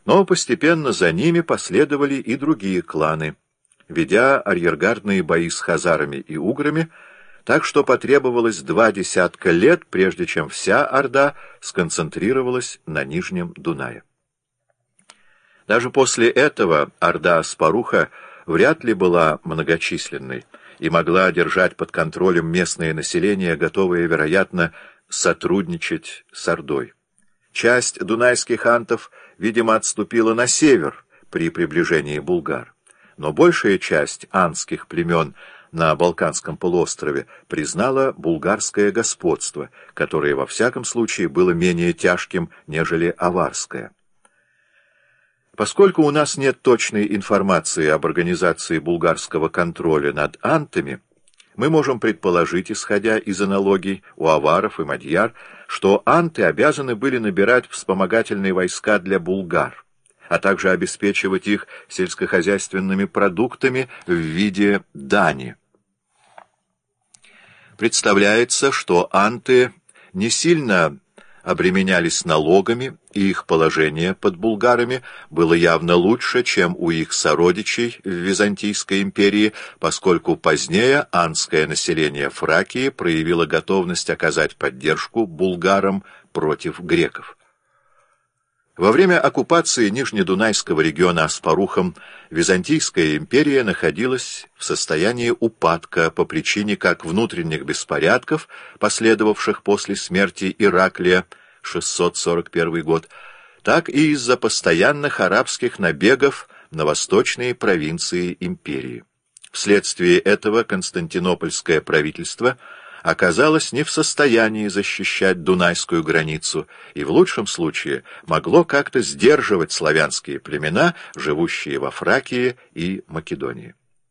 Но постепенно за ними последовали и другие кланы, ведя арьергардные бои с хазарами и уграми, так что потребовалось 20 лет, прежде чем вся орда сконцентрировалась на Нижнем Дунае. Даже после этого орда Аспаруха вряд ли была многочисленной и могла держать под контролем местное население, готовое, вероятно, сотрудничать с ордой. Часть дунайских антов, видимо, отступила на север при приближении булгар, но большая часть антских племен на Балканском полуострове признала булгарское господство, которое во всяком случае было менее тяжким, нежели аварское. Поскольку у нас нет точной информации об организации булгарского контроля над антами, мы можем предположить, исходя из аналогий у аваров и мадьяр, что анты обязаны были набирать вспомогательные войска для булгар, а также обеспечивать их сельскохозяйственными продуктами в виде дани. Представляется, что анты не сильно обременялись налогами, и их положение под булгарами было явно лучше, чем у их сородичей в Византийской империи, поскольку позднее антское население Фракии проявило готовность оказать поддержку булгарам против греков. Во время оккупации Нижнедунайского региона Аспарухом Византийская империя находилась в состоянии упадка по причине как внутренних беспорядков, последовавших после смерти Ираклия, 641 год, так и из-за постоянных арабских набегов на восточные провинции империи. Вследствие этого Константинопольское правительство оказалось не в состоянии защищать Дунайскую границу и в лучшем случае могло как-то сдерживать славянские племена, живущие во Фракии и Македонии.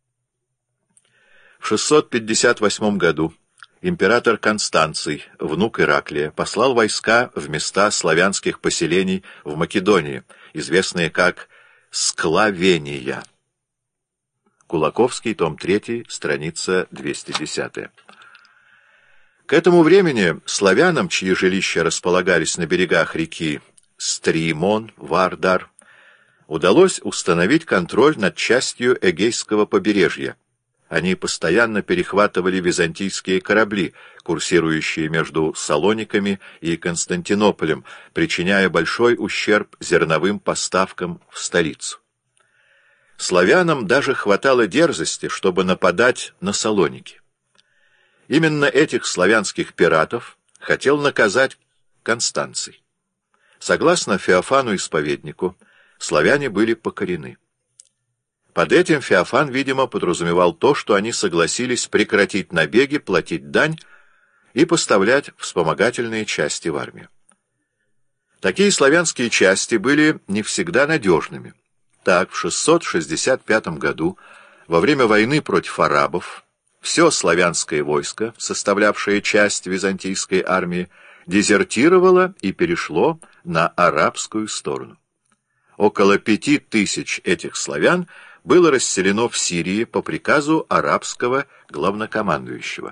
В 658 году император Констанций, внук Ираклия, послал войска в места славянских поселений в Македонии, известные как Склавения. Кулаковский, том 3, страница 210. К этому времени славянам, чьи жилища располагались на берегах реки Стримон, Вардар, удалось установить контроль над частью Эгейского побережья. Они постоянно перехватывали византийские корабли, курсирующие между Салониками и Константинополем, причиняя большой ущерб зерновым поставкам в столицу. Славянам даже хватало дерзости, чтобы нападать на Салоники. Именно этих славянских пиратов хотел наказать Констанций. Согласно Феофану Исповеднику, славяне были покорены. Под этим Феофан, видимо, подразумевал то, что они согласились прекратить набеги, платить дань и поставлять вспомогательные части в армию. Такие славянские части были не всегда надежными. Так, в 665 году, во время войны против арабов, все славянское войско, составлявшее часть византийской армии, дезертировало и перешло на арабскую сторону. Около 5000 этих славян было расселено в Сирии по приказу арабского главнокомандующего.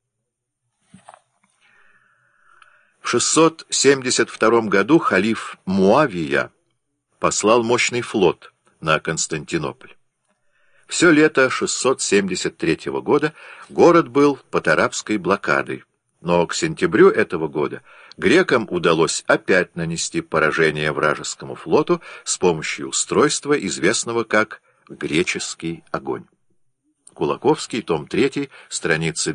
В 672 году халиф Муавия послал мощный флот на Константинополь. Все лето 673 года город был под арабской блокадой, но к сентябрю этого года грекам удалось опять нанести поражение вражескому флоту с помощью устройства, известного как «греческий огонь». Кулаковский, том 3, страницы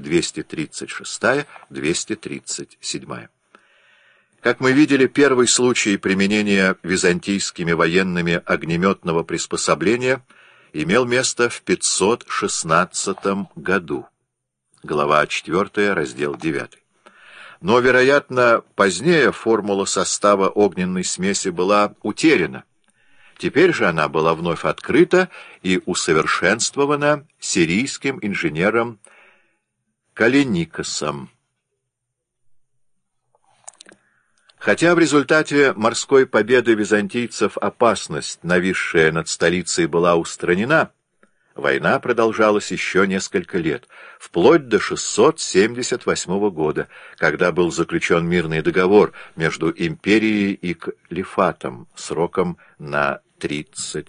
236-237. Как мы видели, первый случай применения византийскими военными огнеметного приспособления имел место в 516 году. Глава 4, раздел 9. Но, вероятно, позднее формула состава огненной смеси была утеряна. Теперь же она была вновь открыта и усовершенствована сирийским инженером Каллиникосом. Хотя в результате морской победы византийцев опасность, нависшая над столицей, была устранена, Война продолжалась еще несколько лет, вплоть до 678 года, когда был заключен мирный договор между империей и калифатом сроком на 30